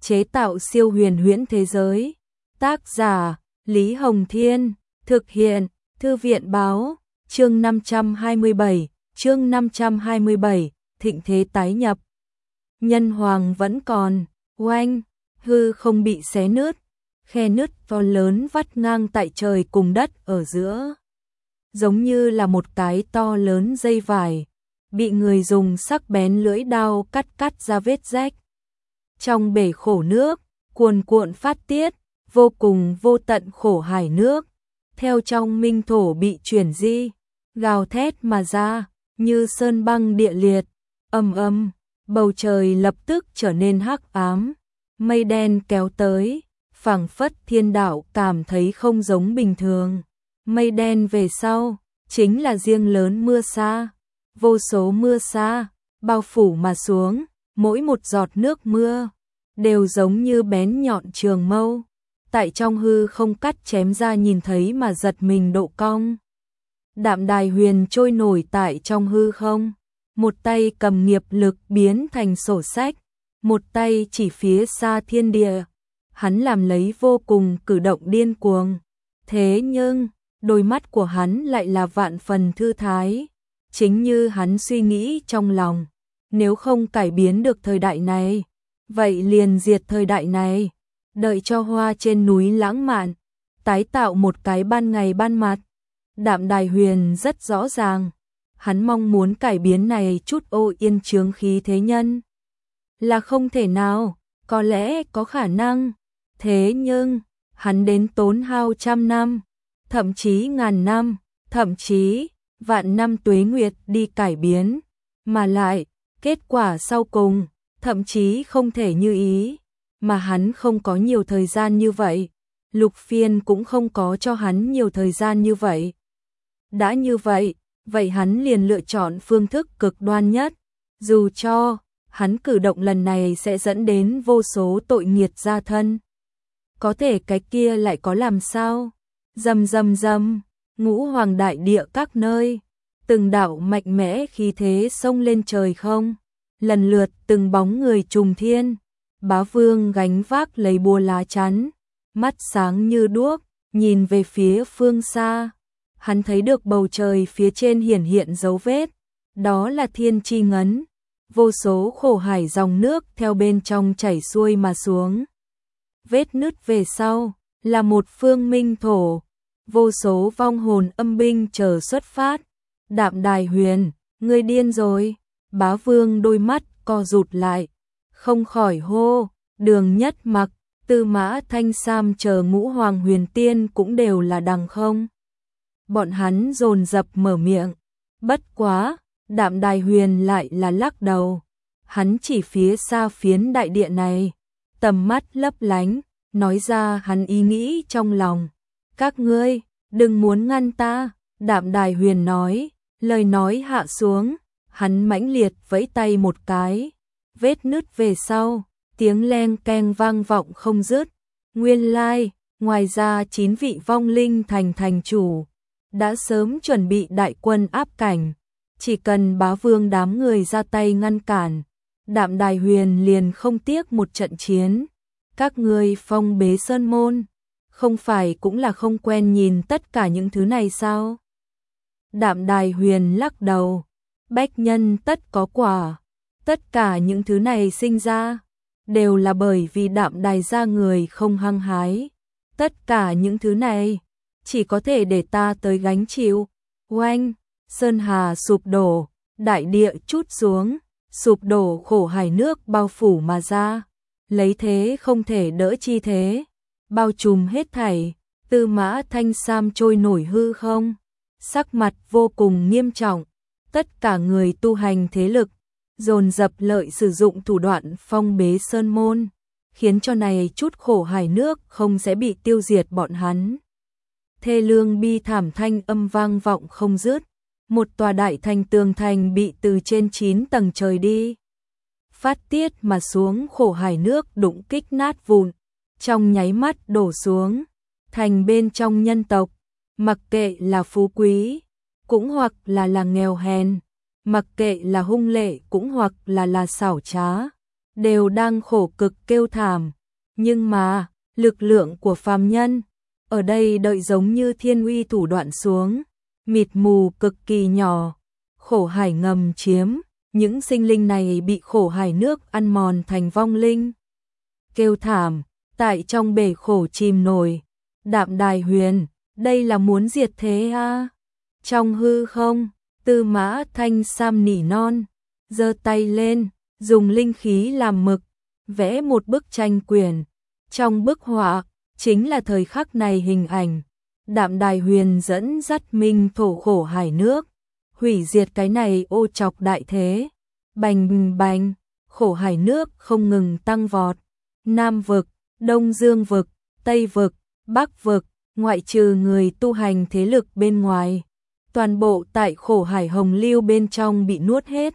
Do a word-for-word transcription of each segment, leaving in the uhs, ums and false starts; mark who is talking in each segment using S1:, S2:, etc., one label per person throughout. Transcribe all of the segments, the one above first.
S1: chế tạo siêu huyền huyễn thế giới. Tác giả Lý Hồng Thiên, thực hiện Thư viện Báo. Chương năm trăm hai mươi bảy, chương năm trăm hai mươi bảy, thịnh thế tái nhập. Nhân hoàng vẫn còn, oanh, hư không bị xé nứt, khe nứt to lớn vắt ngang tại trời cùng đất ở giữa. Giống như là một cái to lớn dây vải, bị người dùng sắc bén lưỡi đao cắt cắt ra vết rách. Trong bể khổ nước, cuồn cuộn phát tiết, vô cùng vô tận khổ hải nước, theo trong minh thổ bị chuyển di, gào thét mà ra, như sơn băng địa liệt, ầm ầm, bầu trời lập tức trở nên hắc ám, mây đen kéo tới, phảng phất thiên đạo cảm thấy không giống bình thường. Mây đen về sau, chính là giếng lớn mưa sa, vô số mưa sa, bao phủ mà xuống, mỗi một giọt nước mưa, đều giống như bén nhọn trường mâu, tại trong hư không cắt chém ra nhìn thấy mà giật mình độ cong. Đạm Đài Huyền trôi nổi tại trong hư không, một tay cầm nghiệp lực biến thành sổ sách, một tay chỉ phía xa thiên địa, hắn làm lấy vô cùng cử động điên cuồng. Thế nhưng, đôi mắt của hắn lại là vạn phần thư thái, chính như hắn suy nghĩ trong lòng, nếu không cải biến được thời đại này, vậy liền diệt thời đại này, đợi cho hoa trên núi lãng mạn, tái tạo một cái ban ngày ban mặt. Đạm Đài Huyền rất rõ ràng, hắn mong muốn cải biến này chút ô yên chướng khí thế nhân, là không thể nào, có lẽ có khả năng, thế nhưng, hắn đến tốn hao trăm năm, thậm chí ngàn năm, thậm chí vạn năm tuế nguyệt đi cải biến, mà lại, kết quả sau cùng, thậm chí không thể như ý, mà hắn không có nhiều thời gian như vậy, Lục Phiên cũng không có cho hắn nhiều thời gian như vậy. Đã như vậy, vậy hắn liền lựa chọn phương thức cực đoan nhất, dù cho hắn cử động lần này sẽ dẫn đến vô số tội nghiệt gia thân. Có thể cái kia lại có làm sao? Rầm rầm rầm, ngũ hoàng đại địa các nơi, từng đạo mạnh mẽ khí thế xông lên trời không, lần lượt từng bóng người trùng thiên, Bá Vương gánh vác lấy búa lá chắn, mắt sáng như đuốc, nhìn về phía phương xa, hắn thấy được bầu trời phía trên hiển hiện dấu vết, đó là thiên chi ngấn, vô số khổ hải dòng nước theo bên trong chảy xuôi mà xuống. Vết nứt về sau, là một phương minh thổ, vô số vong hồn âm binh chờ xuất phát. Đạm Đài Huyền, ngươi điên rồi. Bá Vương đôi mắt co rụt lại, không khỏi hô. Đường Nhất Mặc, Tư Mã Thanh Sam chờ ngũ hoàng huyền tiên cũng đều là đằng không. Bọn hắn dồn dập mở miệng, bất quá, Đạm Đài Huyền lại là lắc đầu. Hắn chỉ phía xa phiến đại địa này, tầm mắt lấp lánh, nói ra hắn ý nghĩ trong lòng. Các ngươi, đừng muốn ngăn ta, Đạm Đài Huyền nói, lời nói hạ xuống, hắn mãnh liệt vẫy tay một cái, vết nứt về sau, tiếng leng keng vang vọng không dứt. Nguyên lai, ngoài ra chín vị vong linh thành thành chủ, đã sớm chuẩn bị đại quân áp cảnh, chỉ cần Bá Vương đám người ra tay ngăn cản, Đạm Đài Huyền liền không tiếc một trận chiến. Các ngươi phong bế sơn môn, không phải cũng là không quen nhìn tất cả những thứ này sao? Đạm Đài Huyền lắc đầu, bách nhân tất có quả, tất cả những thứ này sinh ra, đều là bởi vì Đạm Đài gia người không hăng hái. Tất cả những thứ này, chỉ có thể để ta tới gánh chịu. Oanh, sơn hà sụp đổ, đại địa trút xuống, sụp đổ khổ hải nước bao phủ mà ra, lấy thế không thể đỡ chi thế, bao trùm hết thảy. Tư Mã Thanh Sam trôi nổi hư không, sắc mặt vô cùng nghiêm trọng, tất cả người tu hành thế lực dồn dập lợi sử dụng thủ đoạn phong bế sơn môn, khiến cho này chút khổ hải nước không sẽ bị tiêu diệt bọn hắn. Thê lương bi thảm thanh âm vang vọng không dứt, một tòa đại thành tường thành bị từ trên chín tầng trời đi phát tiết mà xuống khổ hải nước đụng kích nát vụn, trong nháy mắt đổ xuống. Thành bên trong nhân tộc, mặc kệ là phú quý, cũng hoặc là là nghèo hèn, mặc kệ là hung lệ cũng hoặc là là xảo trá, đều đang khổ cực kêu thảm, nhưng mà, lực lượng của phàm nhân, ở đây đợi giống như thiên uy thủ đoạn xuống, mịt mù cực kỳ nhỏ, khổ hải ngầm chiếm, những sinh linh này bị khổ hải nước ăn mòn thành vong linh. Kêu thảm, tại trong bể khổ chìm nổi, Đạm Đài Huyền, đây là muốn diệt thế a? Trong hư không, Tư Mã Thanh Sam nỉ non, giơ tay lên, dùng linh khí làm mực, vẽ một bức tranh quyển. Trong bức họa, chính là thời khắc này hình ảnh. Đạm Đài Huyền dẫn dắt minh thổ khổ hải nước, hủy diệt cái này ô trọc đại thế. Bành bành, khổ hải nước không ngừng tăng vọt. Nam vực, Đông Dương vực, Tây vực, Bắc vực, ngoại trừ người tu hành thế lực bên ngoài, toàn bộ tại khổ hải hồng lưu bên trong bị nuốt hết.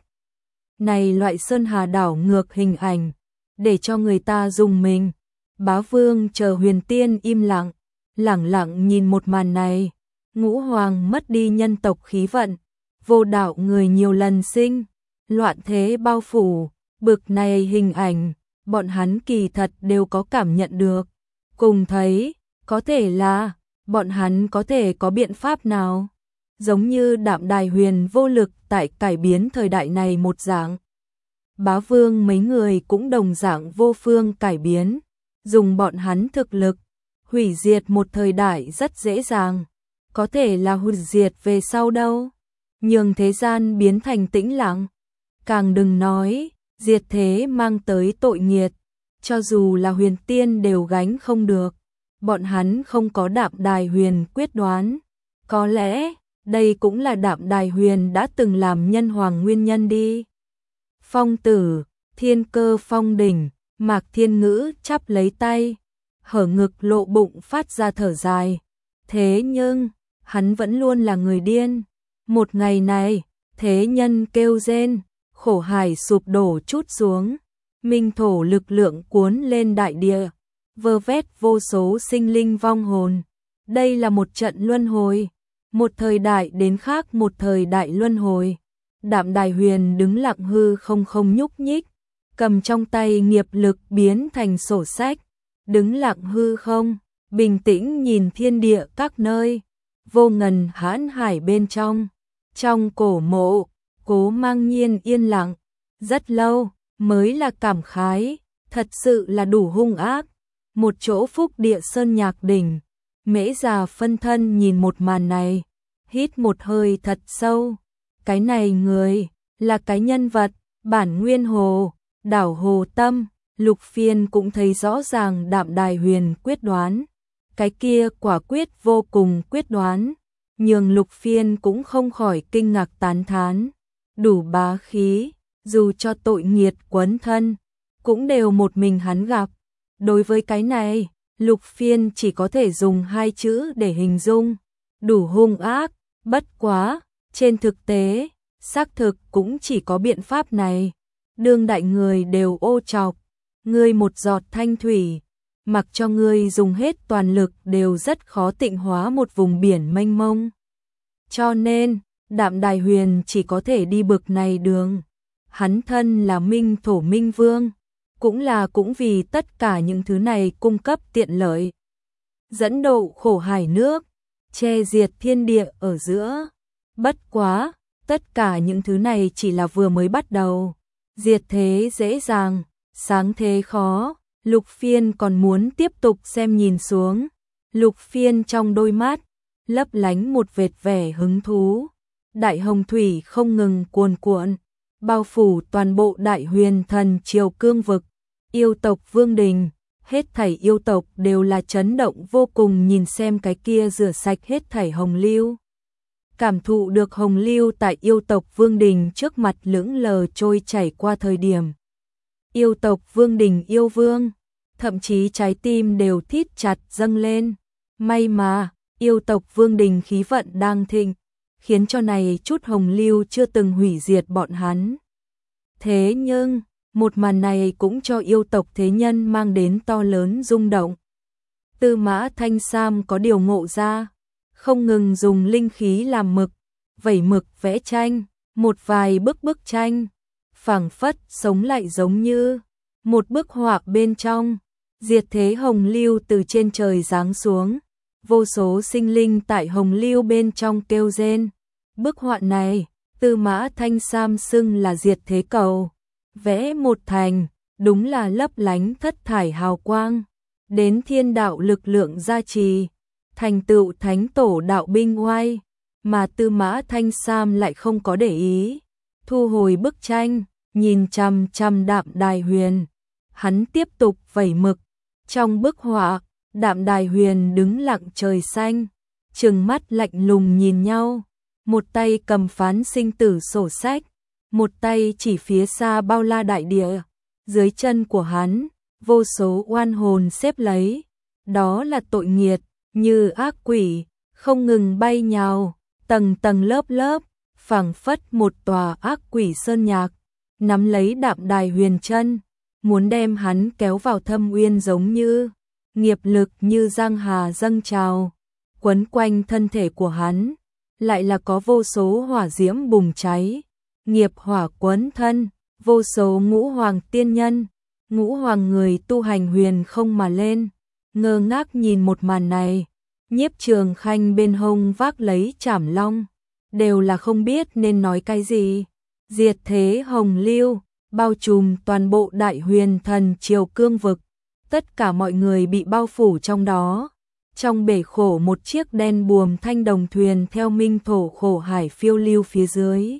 S1: Này loại sơn hà đảo ngược hình ảnh, để cho người ta dùng mình. Bá Vương chờ Huyền Tiên im lặng, lẳng lặng nhìn một màn này. Ngũ Hoàng mất đi nhân tộc khí vận, vô đạo người nhiều lần sinh, loạn thế bao phủ, bực này hình ảnh, bọn hắn kỳ thật đều có cảm nhận được. Cùng thấy, có thể là, bọn hắn có thể có biện pháp nào? Giống như Đạm Đài Huyền vô lực tại cải biến thời đại này một dạng. Bá Vương mấy người cũng đồng dạng vô phương cải biến, dùng bọn hắn thực lực, hủy diệt một thời đại rất dễ dàng, có thể là hủy diệt về sau đâu, nhường thế gian biến thành tĩnh lặng. Càng đừng nói, diệt thế mang tới tội nghiệt, cho dù là huyền tiên đều gánh không được, bọn hắn không có Đạm Đài Huyền quyết đoán, có lẽ đây cũng là Đạm Đài Huyền đã từng làm nhân hoàng nguyên nhân đi. Phong Tử, Thiên Cơ Phong đỉnh, Mạc Thiên Ngữ chắp lấy tay, hở ngực lộ bụng phát ra thở dài. Thế nhưng, hắn vẫn luôn là người điên. Một ngày này, thế nhân kêu rên, khổ hải sụp đổ chút xuống, minh thổ lực lượng cuốn lên đại địa, vơ vét vô số sinh linh vong hồn. Đây là một trận luân hồi, một thời đại đến khác một thời đại luân hồi. Đạm Đài Huyền đứng lặng hư không không nhúc nhích, cầm trong tay nghiệp lực biến thành sổ sách, đứng lặng hư không, bình tĩnh nhìn thiên địa các nơi, vô ngần hãn hải bên trong. Trong cổ mộ, Cố Mang Nhiên yên lặng, rất lâu, mới là cảm khái, thật sự là đủ hung ác. Một chỗ phúc địa sơn nhạc đỉnh, Mễ già phân thân nhìn một màn này, hít một hơi thật sâu. Cái này người, là cái nhân vật, bản nguyên hồ, đảo hồ tâm, Lục Phiên cũng thấy rõ ràng Đạm Đài Huyền quyết đoán. Cái kia quả quyết vô cùng quyết đoán, nhường Lục Phiên cũng không khỏi kinh ngạc tán thán. Đủ bá khí, dù cho tội nghiệt quấn thân, cũng đều một mình hắn gặp. Đối với cái này, Lục Phiên chỉ có thể dùng hai chữ để hình dung, đủ hung ác. Bất quá, trên thực tế, xác thực cũng chỉ có biện pháp này. Đương đại người đều ô trọc, ngươi một giọt thanh thủy, mặc cho ngươi dùng hết toàn lực đều rất khó tịnh hóa một vùng biển mênh mông. Cho nên, Đạm Đài Huyền chỉ có thể đi bực này đường. Hắn thân là minh thổ minh vương, cũng là cũng vì tất cả những thứ này cung cấp tiện lợi. Dẫn độ khổ hải nước, che diệt thiên địa ở giữa. Bất quá, tất cả những thứ này chỉ là vừa mới bắt đầu. Diệt thế dễ dàng, sáng thế khó. Lục Phiên còn muốn tiếp tục xem nhìn xuống. Lục Phiên trong đôi mắt, lấp lánh một vệt vẻ hứng thú. Đại hồng thủy không ngừng cuồn cuộn, bao phủ toàn bộ Đại Huyền Thần Triều cương vực. Yêu tộc Vương Đình, hết thảy yêu tộc đều là chấn động vô cùng nhìn xem cái kia rửa sạch hết thảy hồng lưu. Cảm thụ được hồng lưu tại yêu tộc Vương Đình trước mặt lững lờ trôi chảy qua thời điểm. Yêu tộc Vương Đình yêu vương, thậm chí trái tim đều thít chặt dâng lên. May mà, yêu tộc Vương Đình khí vận đang thịnh, khiến cho này chút hồng lưu chưa từng hủy diệt bọn hắn. Thế nhưng, một màn này cũng cho yêu tộc thế nhân mang đến to lớn rung động. Tư Mã Thanh Sam có điều ngộ ra, không ngừng dùng linh khí làm mực, vẩy mực vẽ tranh, một vài bức bức tranh, phảng phất sống lại giống như Một bức họa bên trong, diệt thế hồng lưu từ trên trời giáng xuống, vô số sinh linh tại hồng lưu bên trong kêu rên. Bức họa này, Tư Mã Thanh Sam xưng là diệt thế cầu, vẽ một thành, đúng là lấp lánh thất thải hào quang, đến thiên đạo lực lượng gia trì, thành tựu thánh tổ đạo binh oai, mà Tư Mã Thanh Sam lại không có để ý, thu hồi bức tranh, nhìn chằm chằm Đạm Đài Huyền. Hắn tiếp tục vẩy mực, trong bức họa, Đạm Đài Huyền đứng lặng trời xanh, trừng mắt lạnh lùng nhìn nhau, một tay cầm phán sinh tử sổ sách, một tay chỉ phía xa bao la đại địa, dưới chân của hắn, vô số oan hồn xếp lấy, đó là tội nghiệt, như ác quỷ, không ngừng bay nhào, tầng tầng lớp lớp, phảng phất một tòa ác quỷ sơn nhạc, nắm lấy Đạm Đài Huyền chân, muốn đem hắn kéo vào thâm uyên giống như nghiệp lực như giang hà dâng trào, quấn quanh thân thể của hắn, lại là có vô số hỏa diễm bùng cháy, nghiệp hỏa quấn thân, vô số ngũ hoàng tiên nhân, ngũ hoàng người tu hành huyền không mà lên, ngơ ngác nhìn một màn này. Nhiếp Trường Khanh bên hông vác lấy trảm long, đều là không biết nên nói cái gì. Diệt thế hồng lưu, bao trùm toàn bộ Đại Huyền Thần Triều cương vực, tất cả mọi người bị bao phủ trong đó. Trong bể khổ một chiếc đen buồm thanh đồng thuyền theo minh thổ khổ hải phiêu lưu phía dưới,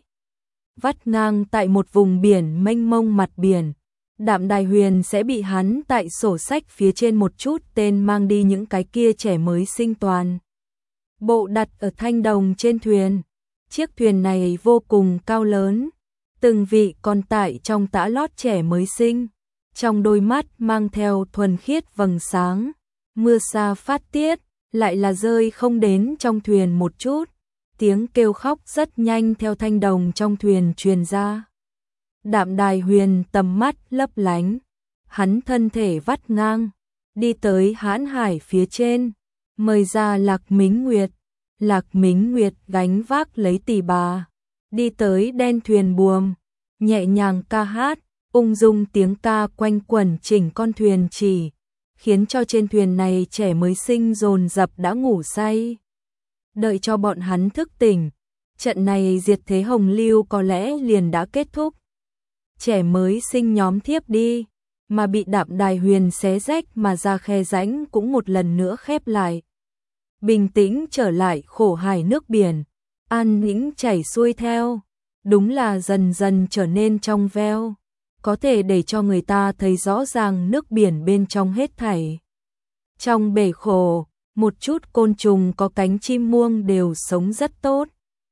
S1: vắt ngang tại một vùng biển mênh mông mặt biển. Đạm Đài Huyền sẽ bị hắn tại sổ sách phía trên một chút tên mang đi những cái kia trẻ mới sinh toàn bộ đặt ở thanh đồng trên thuyền. Chiếc thuyền này vô cùng cao lớn, từng vị còn tại trong tã lót trẻ mới sinh, trong đôi mắt mang theo thuần khiết vầng sáng, mưa sa phát tiết, lại là rơi không đến trong thuyền một chút, tiếng kêu khóc rất nhanh theo thanh đồng trong thuyền truyền ra. Đạm Đài Huyền tầm mắt lấp lánh, hắn thân thể vắt ngang, đi tới hãn hải phía trên, mời ra Lạc Mính Nguyệt. Lạc Mính Nguyệt gánh vác lấy tỷ bà, đi tới đen thuyền buồm, nhẹ nhàng ca hát, ung dung tiếng ca quanh quẩn chỉnh con thuyền chỉ, khiến cho trên thuyền này trẻ mới sinh dồn dập đã ngủ say. Đợi cho bọn hắn thức tỉnh, trận này diệt thế hồng lưu có lẽ liền đã kết thúc. Trẻ mới sinh nhóm thiếp đi, mà bị Đạm Đài Huyền xé rách mà ra khe rãnh cũng một lần nữa khép lại. Bình tĩnh trở lại khổ hải nước biển, an tĩnh chảy xuôi theo, đúng là dần dần trở nên trong veo, có thể để cho người ta thấy rõ ràng nước biển bên trong hết thảy. Trong bể khổ, một chút côn trùng có cánh chim muông đều sống rất tốt.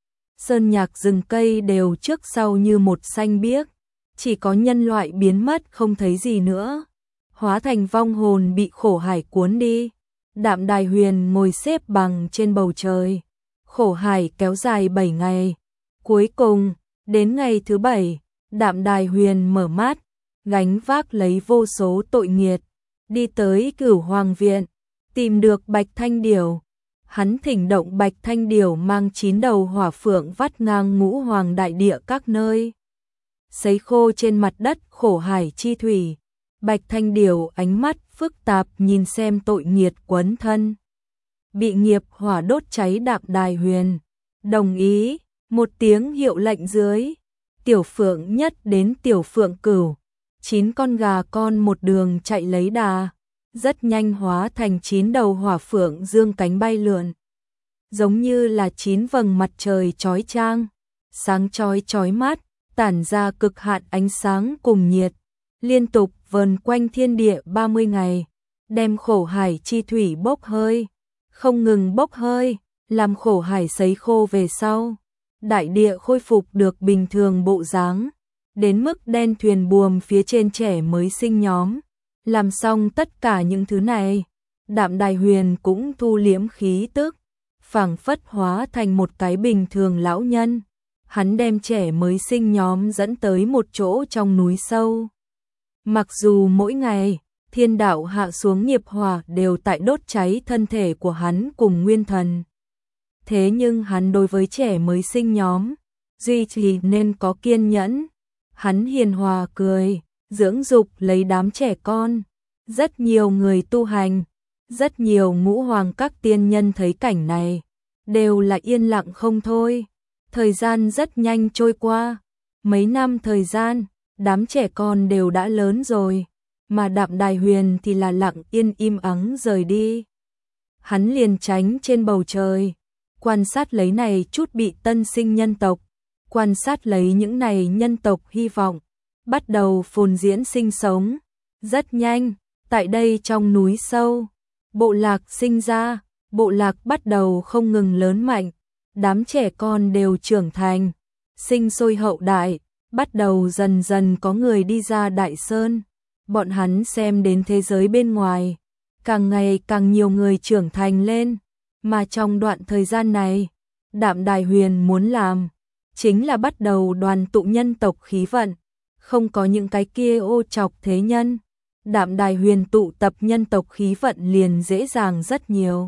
S1: Sơn nhạc rừng cây đều trước sau như một xanh biếc, chỉ có nhân loại biến mất không thấy gì nữa, hóa thành vong hồn bị khổ hải cuốn đi. Đạm Đài Huyền ngồi xếp bằng trên bầu trời, khổ hải kéo dài bảy ngày, cuối cùng, đến ngày thứ bảy, Đạm Đài Huyền mở mắt, gánh vác lấy vô số tội nghiệt, đi tới Cửu Hoàng Viện, tìm được Bạch Thanh Điểu. Hắn thỉnh động Bạch Thanh Điểu mang chín đầu hỏa phượng vắt ngang ngũ hoàng đại địa các nơi, sấy khô trên mặt đất khổ hải chi thủy. Bạch Thanh Điểu ánh mắt phức tạp nhìn xem tội nghiệt quấn thân, bị nghiệp hỏa đốt cháy Đạm Đài Huyền. Đồng ý, một tiếng hiệu lệnh dưới, tiểu phượng nhất đến tiểu phượng cửu, chín con gà con một đường chạy lấy đà, rất nhanh hóa thành chín đầu hỏa phượng dương cánh bay lượn, giống như là chín vầng mặt trời chói chang, sáng chói chói mắt, tản ra cực hạn ánh sáng cùng nhiệt, liên tục vờn quanh thiên địa ba mươi ngày, đem khổ hải chi thủy bốc hơi, không ngừng bốc hơi, làm khổ hải sấy khô về sau, đại địa khôi phục được bình thường bộ dáng, đến mức đen thuyền buồm phía trên trẻ mới sinh nhóm. Làm xong tất cả những thứ này, Đạm Đài Huyền cũng thu liễm khí tức, phảng phất hóa thành một cái bình thường lão nhân. Hắn đem trẻ mới sinh nhóm dẫn tới một chỗ trong núi sâu. Mặc dù mỗi ngày, thiên đạo hạ xuống nghiệp hỏa đều tại đốt cháy thân thể của hắn cùng nguyên thần. Thế nhưng hắn đối với trẻ mới sinh nhóm, duy trì nên có kiên nhẫn. Hắn hiền hòa cười, dưỡng dục lấy đám trẻ con. Rất nhiều người tu hành, rất nhiều ngũ hoàng các tiên nhân thấy cảnh này, đều là yên lặng không thôi. Thời gian rất nhanh trôi qua, mấy năm thời gian, đám trẻ con đều đã lớn rồi, mà Đạm Đài Huyền thì là lặng yên im ắng rời đi. Hắn liền tránh trên bầu trời, quan sát lấy này chút bị tân sinh nhân tộc, quan sát lấy những này nhân tộc hy vọng, bắt đầu phồn diễn sinh sống. Rất nhanh, tại đây trong núi sâu, bộ lạc sinh ra, bộ lạc bắt đầu không ngừng lớn mạnh, đám trẻ con đều trưởng thành, sinh sôi hậu đại, bắt đầu dần dần có người đi ra Đại Sơn. Bọn hắn xem đến thế giới bên ngoài, càng ngày càng nhiều người trưởng thành lên, mà trong đoạn thời gian này, Đạm Đài Huyền muốn làm, chính là bắt đầu đoàn tụ nhân tộc khí vận, không có những cái kia ô chọc thế nhân. Đạm Đài Huyền tụ tập nhân tộc khí vận liền dễ dàng rất nhiều.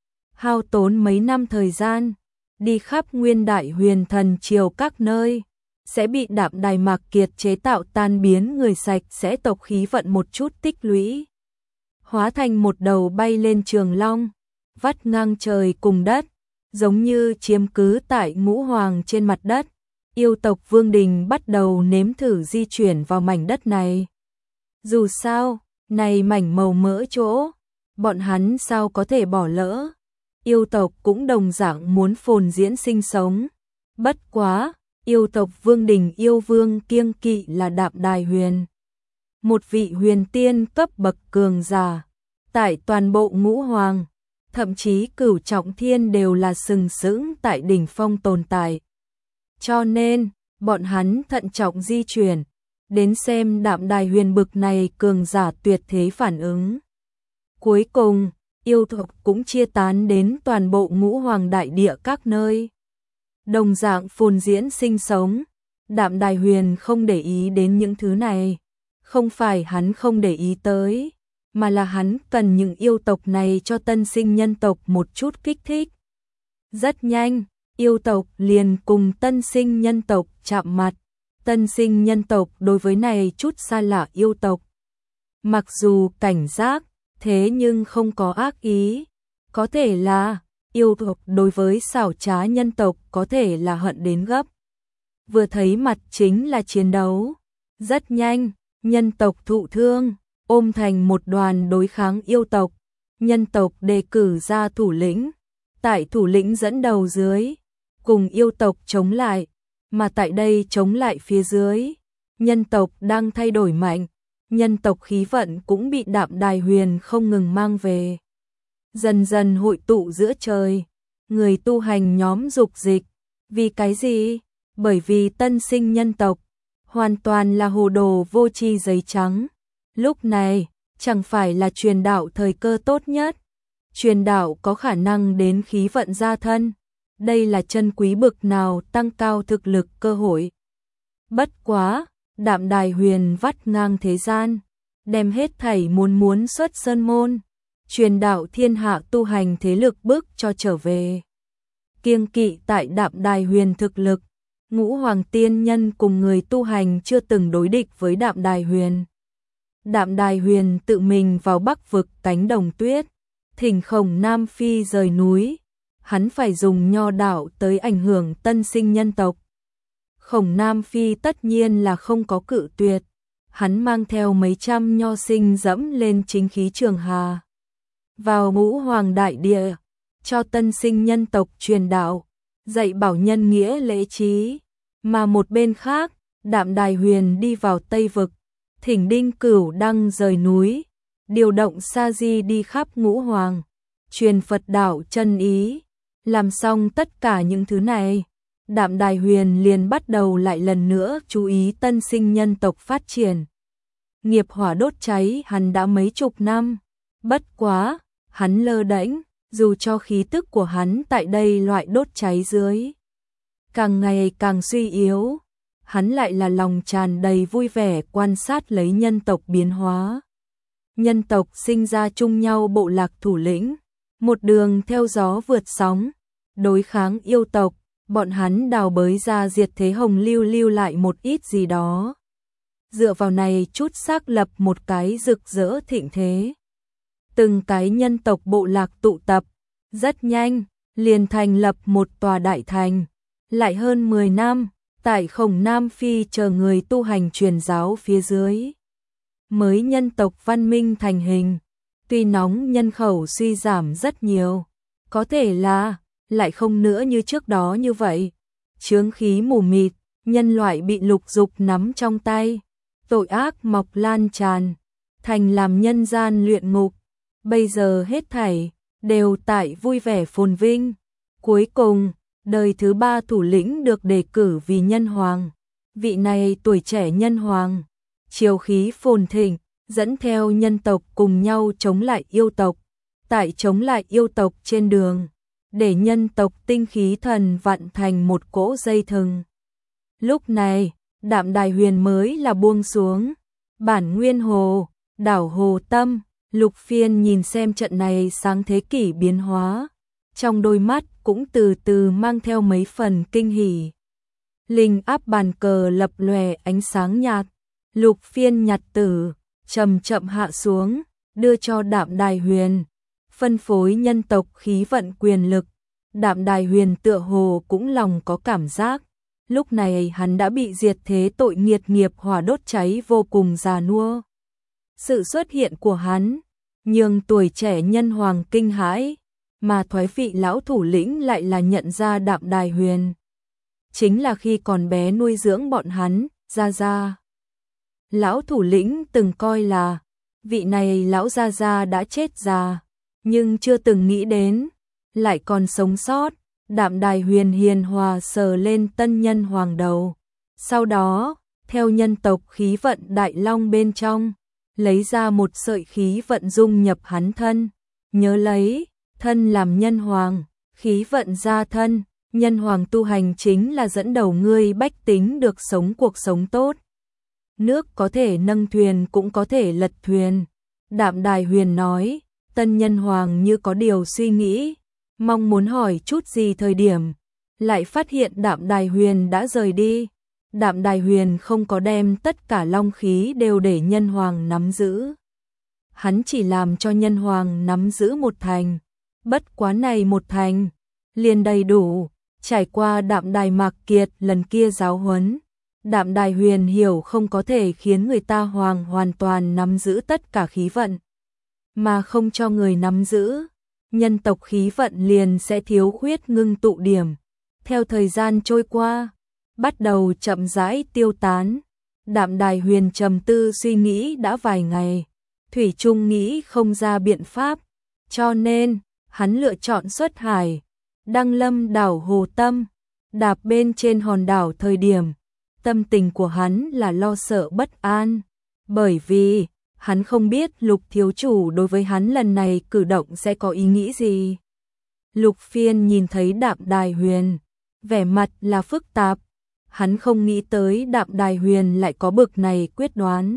S1: Hao tốn mấy năm thời gian, đi khắp nguyên đại huyền thần triều các nơi, sẽ bị Đạm Đài Mạc Kiệt chế tạo tan biến người sạch sẽ tộc khí vận một chút tích lũy. Hóa thành một đầu bay lên trường long, vắt ngang trời cùng đất, giống như chiếm cứ tại ngũ hoàng trên mặt đất. Yêu tộc Vương Đình bắt đầu nếm thử di chuyển vào mảnh đất này. Dù sao, này mảnh màu mỡ chỗ, bọn hắn sao có thể bỏ lỡ. Yêu tộc cũng đồng dạng muốn phồn diễn sinh sống. Bất quá, yêu tộc Vương Đình yêu vương kiêng kỵ là Đạm Đài Huyền. Một vị huyền tiên cấp bậc cường giả, tại toàn bộ ngũ hoàng, thậm chí cửu trọng thiên đều là sừng sững tại đỉnh phong tồn tại. Cho nên, bọn hắn thận trọng di chuyển, đến xem Đạm Đài Huyền bực này cường giả tuyệt thế phản ứng. Cuối cùng, yêu tộc cũng chia tán đến toàn bộ ngũ hoàng đại địa các nơi. Đồng dạng phồn diễn sinh sống, Đạm Đài Huyền không để ý đến những thứ này. Không phải hắn không để ý tới, mà là hắn cần những yêu tộc này cho tân sinh nhân tộc một chút kích thích. Rất nhanh, yêu tộc liền cùng tân sinh nhân tộc chạm mặt. Tân sinh nhân tộc đối với này chút xa lạ yêu tộc, mặc dù cảnh giác, thế nhưng không có ác ý. Có thể là yêu tộc đối với xảo trá nhân tộc có thể là hận đến gấp. Vừa thấy mặt chính là chiến đấu. Rất nhanh, nhân tộc thụ thương, ôm thành một đoàn đối kháng yêu tộc. Nhân tộc đề cử ra thủ lĩnh, tại thủ lĩnh dẫn đầu dưới, cùng yêu tộc chống lại. Mà tại đây chống lại phía dưới, nhân tộc đang thay đổi mạnh, nhân tộc khí vận cũng bị Đạm Đài Huyền không ngừng mang về. Dần dần hội tụ giữa trời, người tu hành nhóm dục dịch. Vì cái gì? Bởi vì tân sinh nhân tộc, hoàn toàn là hồ đồ vô tri giấy trắng. Lúc này, chẳng phải là truyền đạo thời cơ tốt nhất. Truyền đạo có khả năng đến khí vận gia thân. Đây là chân quý bực nào tăng cao thực lực cơ hội. Bất quá, Đạm Đài Huyền vắt ngang thế gian, đem hết thảy muốn muốn xuất sơn môn, truyền đạo thiên hạ tu hành thế lực bước cho trở về. Kiêng kỵ tại Đạm Đài Huyền thực lực, ngũ hoàng tiên nhân cùng người tu hành chưa từng đối địch với Đạm Đài Huyền. Đạm Đài Huyền tự mình vào Bắc vực cánh đồng tuyết, thỉnh Khổng Nam Phi rời núi. Hắn phải dùng nho đạo tới ảnh hưởng tân sinh nhân tộc. Khổng Nam Phi tất nhiên là không có cự tuyệt. Hắn mang theo mấy trăm nho sinh dẫm lên chính khí Trường Hà, vào ngũ hoàng đại địa, cho tân sinh nhân tộc truyền đạo, dạy bảo nhân nghĩa lễ trí. Mà một bên khác, Đạm Đài Huyền đi vào Tây Vực, thỉnh Đinh Cửu Đăng rời núi, điều động Sa Di đi khắp ngũ hoàng, truyền Phật đạo chân ý. Làm xong tất cả những thứ này, Đạm Đài Huyền liền bắt đầu lại lần nữa chú ý tân sinh nhân tộc phát triển. Nghiệp hỏa đốt cháy hắn đã mấy chục năm, bất quá, hắn lơ đễnh, dù cho khí tức của hắn tại đây loại đốt cháy dưới càng ngày càng suy yếu, hắn lại là lòng tràn đầy vui vẻ quan sát lấy nhân tộc biến hóa. Nhân tộc sinh ra chung nhau bộ lạc thủ lĩnh, một đường theo gió vượt sóng, đối kháng yêu tộc, bọn hắn đào bới ra diệt thế hồng lưu lưu lại một ít gì đó. dựa vào này chút xác lập một cái rực rỡ thịnh thế. Từng cái nhân tộc bộ lạc tụ tập, rất nhanh, liền thành lập một tòa đại thành. Lại hơn mười năm, tại Khổng Nam Phi chờ người tu hành truyền giáo phía dưới, mới nhân tộc văn minh thành hình. Tuy nóng nhân khẩu suy giảm rất nhiều, có thể là lại không nữa như trước đó như vậy. Chướng khí mù mịt, nhân loại bị lục dục nắm trong tay, tội ác mọc lan tràn, thành làm nhân gian luyện ngục. Bây giờ hết thảy đều tại vui vẻ phồn vinh. Cuối cùng, đời thứ ba thủ lĩnh được đề cử vì nhân hoàng. Vị này tuổi trẻ nhân hoàng, chiều khí phồn thịnh, dẫn theo nhân tộc cùng nhau chống lại yêu tộc. Tại chống lại yêu tộc trên đường, để nhân tộc tinh khí thần vặn thành một cỗ dây thừng. Lúc này, Đạm Đài Huyền mới là buông xuống. Bản Nguyên Hồ, đảo Hồ Tâm, Lục Phiên nhìn xem trận này sáng thế kỷ biến hóa, trong đôi mắt cũng từ từ mang theo mấy phần kinh hỉ. Linh áp bàn cờ lập lòe ánh sáng nhạt, Lục Phiên nhặt tử, chậm chậm hạ xuống, đưa cho Đạm Đài Huyền, phân phối nhân tộc khí vận quyền lực. Đạm Đài Huyền tựa hồ cũng lòng có cảm giác, lúc này hắn đã bị diệt thế tội nghiệt nghiệp hỏa đốt cháy vô cùng già nua. Sự xuất hiện của hắn, nhường tuổi trẻ nhân hoàng kinh hãi, mà thoái vị lão thủ lĩnh lại là nhận ra Đạm Đài Huyền. Chính là khi còn bé nuôi dưỡng bọn hắn, Gia Gia. Lão thủ lĩnh từng coi là, vị này lão Gia Gia đã chết già, nhưng chưa từng nghĩ đến, lại còn sống sót. Đạm Đài Huyền hiền hòa sờ lên tân nhân hoàng đầu. Sau đó, theo nhân tộc khí vận đại long bên trong, lấy ra một sợi khí vận dung nhập hắn thân. Nhớ lấy, thân làm nhân hoàng, khí vận ra thân, nhân hoàng tu hành chính là dẫn đầu ngươi bách tính được sống cuộc sống tốt. Nước có thể nâng thuyền cũng có thể lật thuyền. Đạm Đài Huyền nói, tân nhân hoàng như có điều suy nghĩ, mong muốn hỏi chút gì thời điểm, lại phát hiện Đạm Đài Huyền đã rời đi. Đạm Đài Huyền không có đem tất cả long khí đều để nhân hoàng nắm giữ. Hắn chỉ làm cho nhân hoàng nắm giữ một thành. Bất quá này một thành, liền đầy đủ. Trải qua Đạm Đài Mạc Kiệt lần kia giáo huấn, Đạm Đài Huyền hiểu không có thể khiến người ta hoàng hoàn toàn nắm giữ tất cả khí vận, mà không cho người nắm giữ, nhân tộc khí vận liền sẽ thiếu khuyết ngưng tụ điểm. Theo thời gian trôi qua, bắt đầu chậm rãi tiêu tán. Đạm Đài Huyền trầm tư suy nghĩ đã vài ngày, thủy chung nghĩ không ra biện pháp, cho nên hắn lựa chọn xuất hải, đăng lâm đảo Hồ Tâm. Đạp bên trên hòn đảo thời điểm, tâm tình của hắn là lo sợ bất an, bởi vì hắn không biết Lục thiếu chủ đối với hắn lần này cử động sẽ có ý nghĩ gì. Lục Phiên nhìn thấy Đạm Đài Huyền, vẻ mặt là phức tạp, hắn không nghĩ tới Đạm Đài Huyền lại có bực này quyết đoán.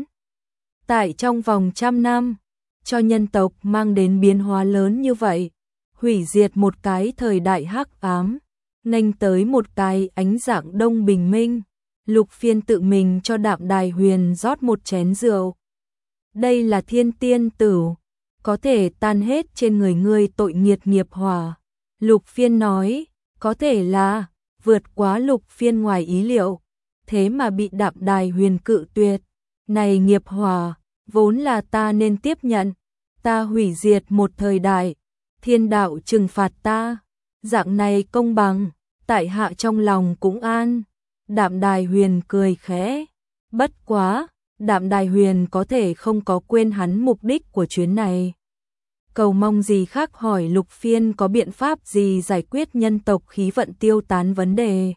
S1: Tại trong vòng trăm năm, cho nhân tộc mang đến biến hóa lớn như vậy, hủy diệt một cái thời đại hắc ám, nghênh tới một cái ánh dạng đông bình minh. Lục Phiên tự mình cho Đạm Đài Huyền rót một chén rượu. Đây là thiên tiên tửu, có thể tan hết trên người ngươi tội nghiệt nghiệp hỏa. Lục Phiên nói, có thể là vượt quá Lục Phiên ngoài ý liệu, thế mà bị Đạm Đài Huyền cự tuyệt. Này nghiệp hỏa, vốn là ta nên tiếp nhận, ta hủy diệt một thời đại, thiên đạo trừng phạt ta, dạng này công bằng, tại hạ trong lòng cũng an. Đạm Đài Huyền cười khẽ, bất quá, Đạm Đài Huyền có thể không có quên hắn mục đích của chuyến này. Cầu mong gì khác hỏi Lục Phiên có biện pháp gì giải quyết nhân tộc khí vận tiêu tán vấn đề.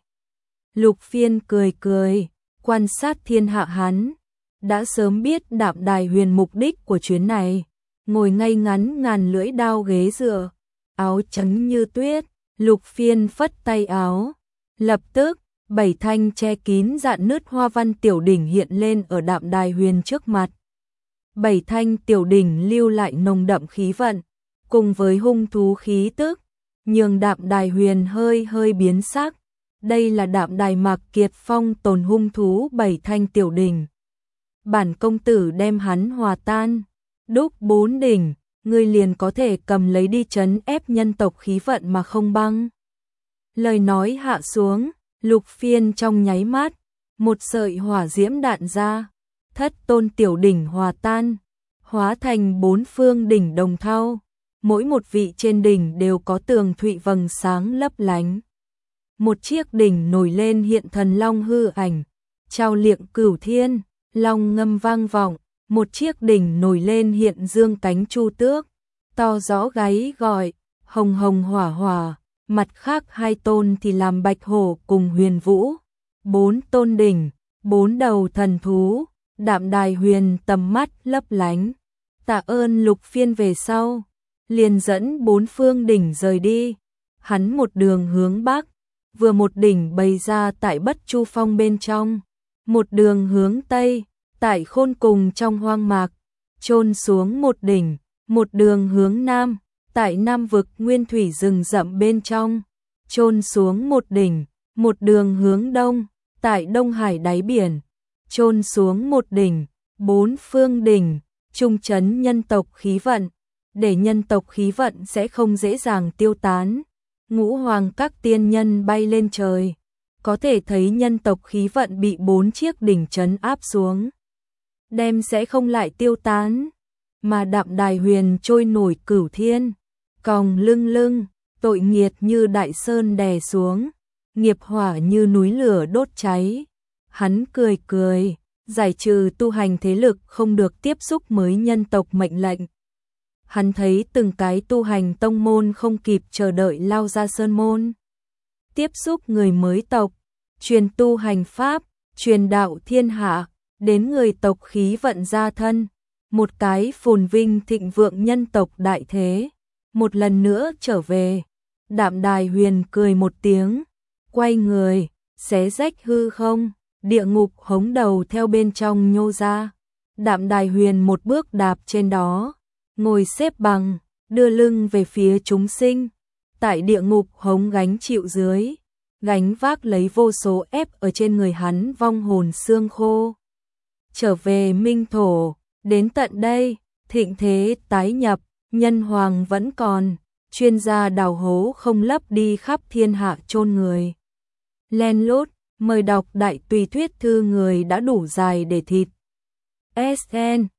S1: Lục Phiên cười cười, quan sát thiên hạ hắn, đã sớm biết Đạm Đài Huyền mục đích của chuyến này, ngồi ngay ngắn ngàn lưỡi đao ghế dựa, áo trắng như tuyết. Lục Phiên phất tay áo, lập tức bảy thanh che kín dạn nứt hoa văn tiểu đỉnh hiện lên ở Đạm Đài Huyền trước mặt. Bảy thanh tiểu đỉnh lưu lại nồng đậm khí vận, cùng với hung thú khí tức, nhường Đạm Đài Huyền hơi hơi biến sắc. Đây là Đạm Đài Mạc Kiệt phong tồn hung thú bảy thanh tiểu đỉnh. bản công tử đem hắn hòa tan, đúc bốn đỉnh, ngươi liền có thể cầm lấy đi trấn ép nhân tộc khí vận mà không băng. Lời nói hạ xuống, Lục Phiên trong nháy mắt, một sợi hỏa diễm đạn ra, thất tôn tiểu đỉnh hòa tan, hóa thành bốn phương đỉnh đồng thau, mỗi một vị trên đỉnh đều có tường thụy vầng sáng lấp lánh. Một chiếc đỉnh nổi lên hiện thần long hư ảnh, trao liệng cửu thiên, long ngâm vang vọng, một chiếc đỉnh nổi lên hiện dương cánh chu tước, to rõ gáy gọi, hồng hồng hỏa hỏa, mặt khác hai tôn thì làm bạch hổ cùng huyền vũ, bốn tôn đỉnh, bốn đầu thần thú, Đạm Đài Huyền tầm mắt lấp lánh, tạ ơn Lục Phiên về sau, liền dẫn bốn phương đỉnh rời đi, hắn một đường hướng bắc, vừa một đỉnh bày ra tại Bất Chu Phong bên trong, một đường hướng tây, tại Khôn Cùng trong hoang mạc, chôn xuống một đỉnh, một đường hướng nam, tại Nam vực nguyên thủy rừng rậm bên trong, chôn xuống một đỉnh, một đường hướng đông, tại Đông Hải đáy biển, chôn xuống một đỉnh, bốn phương đỉnh, trung trấn nhân tộc khí vận, để nhân tộc khí vận sẽ không dễ dàng tiêu tán. Ngũ hoàng các tiên nhân bay lên trời, có thể thấy nhân tộc khí vận bị bốn chiếc đỉnh trấn áp xuống, đem sẽ không lại tiêu tán, mà Đạm Đài Huyền trôi nổi cửu thiên, còng lưng lưng, tội nghiệt như đại sơn đè xuống, nghiệp hỏa như núi lửa đốt cháy. Hắn cười cười, giải trừ tu hành thế lực không được tiếp xúc mới nhân tộc mệnh lệnh. Hắn thấy từng cái tu hành tông môn không kịp chờ đợi lao ra sơn môn, tiếp xúc người mới tộc, truyền tu hành pháp, truyền đạo thiên hạ, đến người tộc khí vận gia thân, một cái phồn vinh thịnh vượng nhân tộc đại thế, một lần nữa trở về. Đạm Đài Huyền cười một tiếng, quay người, xé rách hư không, địa ngục hống đầu theo bên trong nhô ra. Đạm Đài Huyền một bước đạp trên đó, ngồi xếp bằng, đưa lưng về phía chúng sinh, tại địa ngục hống gánh chịu dưới, gánh vác lấy vô số ép ở trên người hắn vong hồn xương khô. Trở về minh thổ, đến tận đây, thịnh thế tái nhập, nhân hoàng vẫn còn, chuyên gia đào hố không lấp đi khắp thiên hạ chôn người. Len lút, mời đọc đại tùy thuyết thư người đã đủ dài để thịt. ét en